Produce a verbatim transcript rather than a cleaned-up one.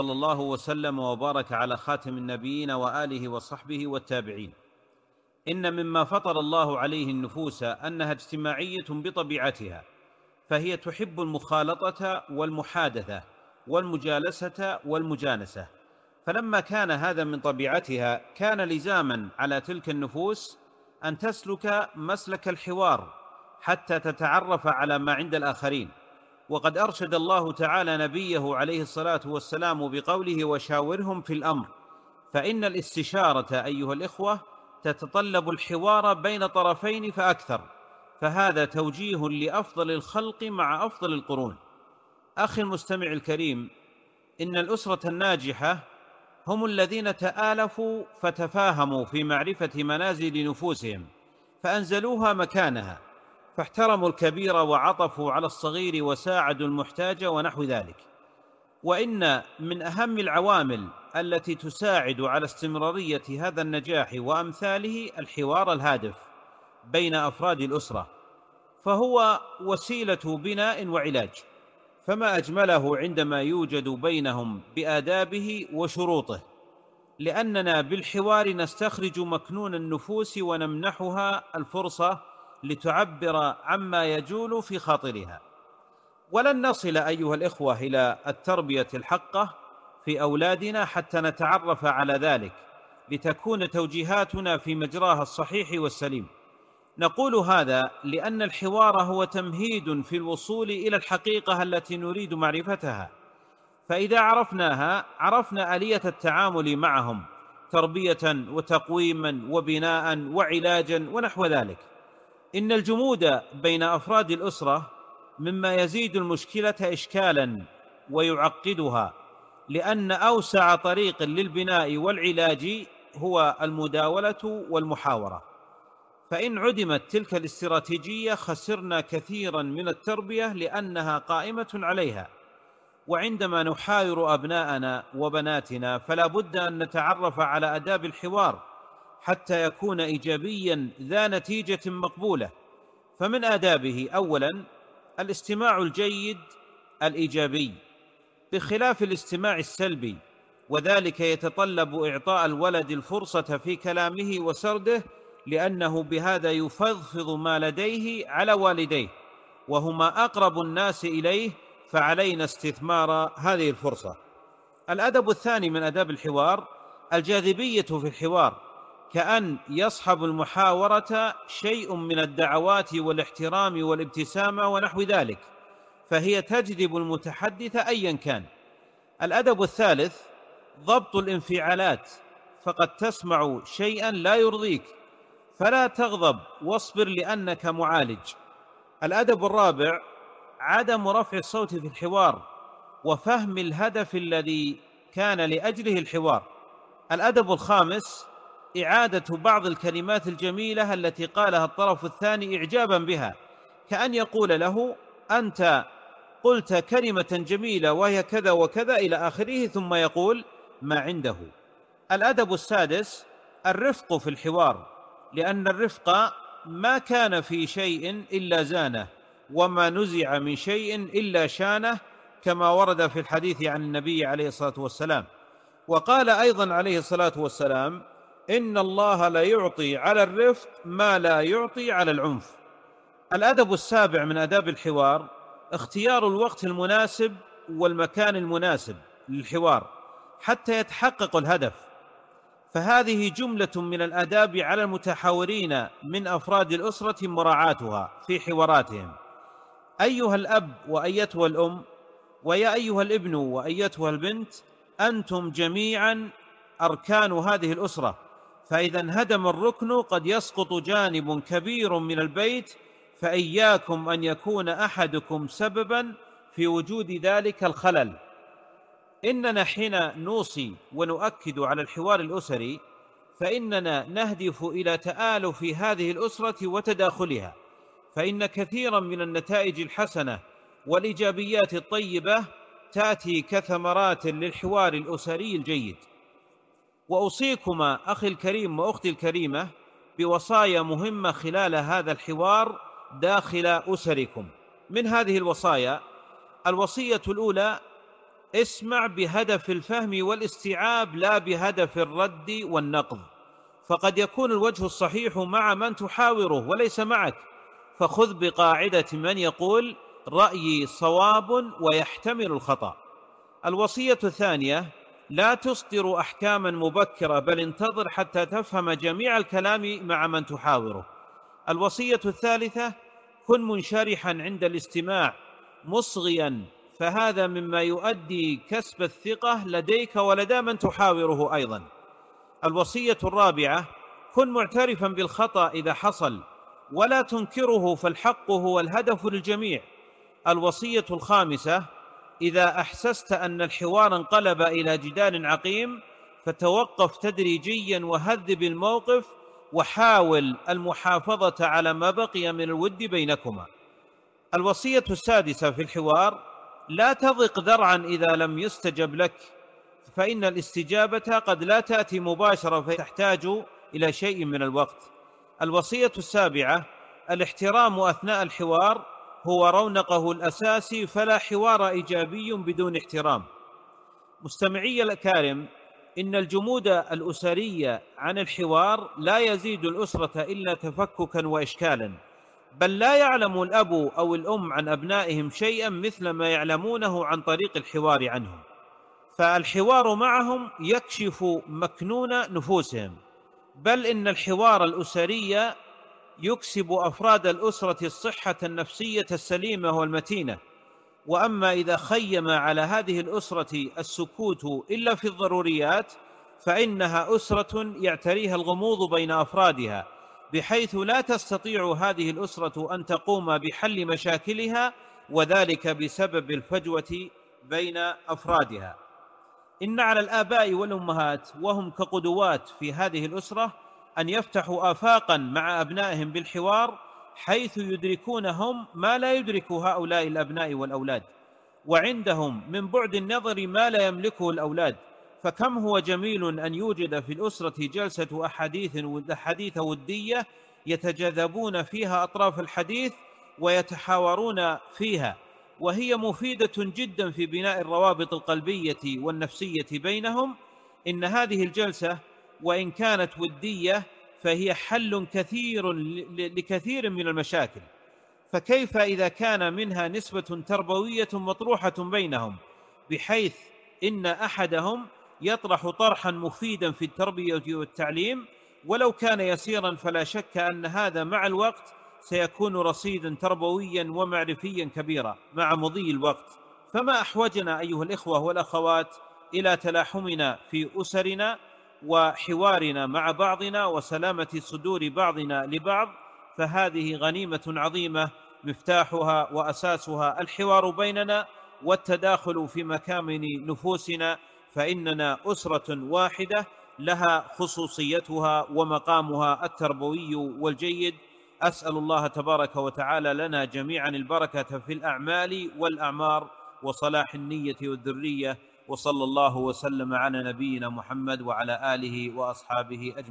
صلى الله وسلم وبارك على خاتم النبيين وآله وصحبه والتابعين. إن مما فطر الله عليه النفوس أنها اجتماعية بطبيعتها، فهي تحب المخالطة والمحادثة والمجالسة والمجانسة، فلما كان هذا من طبيعتها كان لزاما على تلك النفوس أن تسلك مسلك الحوار حتى تتعرف على ما عند الآخرين. وقد أرشد الله تعالى نبيه عليه الصلاة والسلام بقوله: وشاورهم في الأمر، فإن الاستشارة أيها الإخوة تتطلب الحوار بين طرفين فأكثر، فهذا توجيه لأفضل الخلق مع أفضل القرون. أخي المستمع الكريم، إن الأسرة الناجحة هم الذين تآلفوا فتفاهموا في معرفة منازل نفوسهم فأنزلوها مكانها، فاحترموا الكبير وعطفوا على الصغير وساعدوا المحتاج ونحو ذلك. وإن من أهم العوامل التي تساعد على استمرارية هذا النجاح وأمثاله الحوار الهادف بين أفراد الأسرة، فهو وسيلة بناء وعلاج، فما أجمله عندما يوجد بينهم بآدابه وشروطه، لأننا بالحوار نستخرج مكنون النفوس ونمنحها الفرصة لتعبر عما يجول في خاطرها. ولن نصل أيها الإخوة إلى التربية الحقة في أولادنا حتى نتعرف على ذلك، لتكون توجيهاتنا في مجراها الصحيح والسليم. نقول هذا لأن الحوار هو تمهيد في الوصول إلى الحقيقة التي نريد معرفتها، فإذا عرفناها عرفنا آلية التعامل معهم تربية وتقويما وبناء وعلاجا ونحو ذلك. إن الجمود بين أفراد الأسرة مما يزيد المشكلة إشكالا ويعقدها، لأن أوسع طريق للبناء والعلاج هو المداولة والمحاورة، فإن عدمت تلك الاستراتيجية خسرنا كثيرا من التربية لأنها قائمة عليها. وعندما نحاور أبناءنا وبناتنا فلا بد أن نتعرف على آداب الحوار حتى يكون إيجابيا ذا نتيجة مقبولة. فمن آدابه أولا الاستماع الجيد الإيجابي بخلاف الاستماع السلبي، وذلك يتطلب إعطاء الولد الفرصة في كلامه وسرده، لأنه بهذا يفضفض ما لديه على والديه وهما أقرب الناس إليه، فعلينا استثمار هذه الفرصة. الأدب الثاني من آداب الحوار الجاذبية في الحوار، كأن يصحب المحاورة شيء من الدعوات والاحترام والابتسامة ونحو ذلك، فهي تجذب المتحدث أيا كان. الأدب الثالث ضبط الانفعالات، فقد تسمع شيئا لا يرضيك فلا تغضب واصبر لأنك معالج. الأدب الرابع عدم رفع الصوت في الحوار وفهم الهدف الذي كان لأجله الحوار. الأدب الخامس إعادة بعض الكلمات الجميلة التي قالها الطرف الثاني إعجابا بها، كأن يقول له: أنت قلت كلمة جميلة وهي كذا وكذا إلى آخره، ثم يقول ما عنده. الأدب السادس الرفق في الحوار، لأن الرفق ما كان في شيء إلا زانه، وما نزع من شيء إلا شانه، كما ورد في الحديث عن النبي عليه الصلاة والسلام. وقال أيضا عليه الصلاة والسلام: إن الله لا يعطي على الرفق ما لا يعطي على العنف. الأدب السابع من آداب الحوار اختيار الوقت المناسب والمكان المناسب للحوار حتى يتحقق الهدف، فهذه جملة من الآداب على المتحاورين من أفراد الأسرة مراعاتها في حواراتهم. أيها الأب وأيتها الأم، ويا أيها الابن وأيتها البنت، أنتم جميعا أركان هذه الأسرة، فإذا انهدم الركن قد يسقط جانب كبير من البيت، فإياكم أن يكون أحدكم سببا في وجود ذلك الخلل. إننا حين نوصي ونؤكد على الحوار الأسري فإننا نهدف إلى تآلف هذه الأسرة وتداخلها، فإن كثيرا من النتائج الحسنة والإيجابيات الطيبة تأتي كثمرات للحوار الأسري الجيد. وأوصيكما أخي الكريم وأختي الكريمة بوصايا مهمة خلال هذا الحوار داخل أسركم. من هذه الوصايا الوصية الأولى اسمع بهدف الفهم والاستيعاب لا بهدف الرد والنقض، فقد يكون الوجه الصحيح مع من تحاوره وليس معك، فخذ بقاعدة من يقول رأيي صواب ويحتمل الخطأ. الوصية الثانية: لا تصدر أحكاما مبكرة، بل انتظر حتى تفهم جميع الكلام مع من تحاوره. الوصية الثالثة: كن منشرحا عند الاستماع مصغيا، فهذا مما يؤدي كسب الثقة لديك ولدى من تحاوره أيضا. الوصية الرابعة: كن معترفا بالخطأ إذا حصل ولا تنكره، فالحق هو الهدف للجميع. الوصية الخامسة: إذا أحسست أن الحوار انقلب إلى جدال عقيم فتوقف تدريجيا وهذب الموقف، وحاول المحافظة على ما بقي من الود بينكما. الوصية السادسة في الحوار: لا تضق ذرعا إذا لم يستجب لك، فإن الاستجابة قد لا تأتي مباشرة فتحتاج إلى شيء من الوقت. الوصية السابعة: الاحترام أثناء الحوار هو رونقه الأساسي، فلا حوار إيجابي بدون احترام. مستمعي الأكارم، إن الجمود الأسري عن الحوار لا يزيد الأسرة إلا تفككا وإشكالا، بل لا يعلم الأب أو الأم عن أبنائهم شيئا مثل ما يعلمونه عن طريق الحوار عنهم، فالحوار معهم يكشف مكنون نفوسهم، بل إن الحوار الأسري يكسب أفراد الأسرة الصحة النفسية السليمة والمتينة. وأما إذا خيم على هذه الأسرة السكوت إلا في الضروريات، فإنها أسرة يعتريها الغموض بين أفرادها، بحيث لا تستطيع هذه الأسرة أن تقوم بحل مشاكلها، وذلك بسبب الفجوة بين أفرادها. إن على الآباء والأمهات وهم كقدوات في هذه الأسرة أن يفتحوا آفاقا مع أبنائهم بالحوار، حيث يدركونهم ما لا يدرك هؤلاء الأبناء والأولاد، وعندهم من بعد النظر ما لا يملكه الأولاد. فكم هو جميل أن يوجد في الأسرة جلسة أحاديث حديث ودية يتجاذبون فيها أطراف الحديث ويتحاورون فيها، وهي مفيدة جدا في بناء الروابط القلبية والنفسية بينهم. إن هذه الجلسة وإن كانت ودية فهي حل كثير لكثير من المشاكل، فكيف إذا كان منها نسبة تربوية مطروحة بينهم، بحيث إن أحدهم يطرح طرحا مفيدا في التربية والتعليم ولو كان يسيرا، فلا شك أن هذا مع الوقت سيكون رصيدا تربويا ومعرفيا كبيرا مع مضي الوقت. فما أحوجنا أيها الإخوة والأخوات إلى تلاحمنا في أسرنا وحوارنا مع بعضنا وسلامة صدور بعضنا لبعض، فهذه غنيمة عظيمة مفتاحها وأساسها الحوار بيننا والتداخل في مكامن نفوسنا، فإننا أسرة واحدة لها خصوصيتها ومقامها التربوي والجيد. أسأل الله تبارك وتعالى لنا جميعا البركة في الأعمال والأعمار وصلاح النية والذرية، وصلى الله وسلم على نبينا محمد وعلى آله وأصحابه أجمعين.